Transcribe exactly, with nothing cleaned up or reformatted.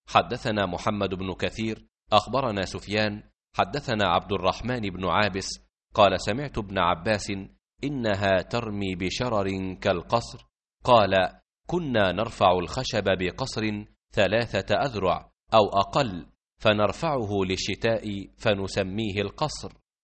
حدثنا محمد بن كثير أخبرنا سفيان حدثنا عبد الرحمن بن عابس قال سمعت ابن عباس إنها ترمي بشرر كالقصر. قال كنا نرفع الخشب بقصر ثلاثة أذرع أو أقل، فنرفعه للشتاء فنسميه القصر.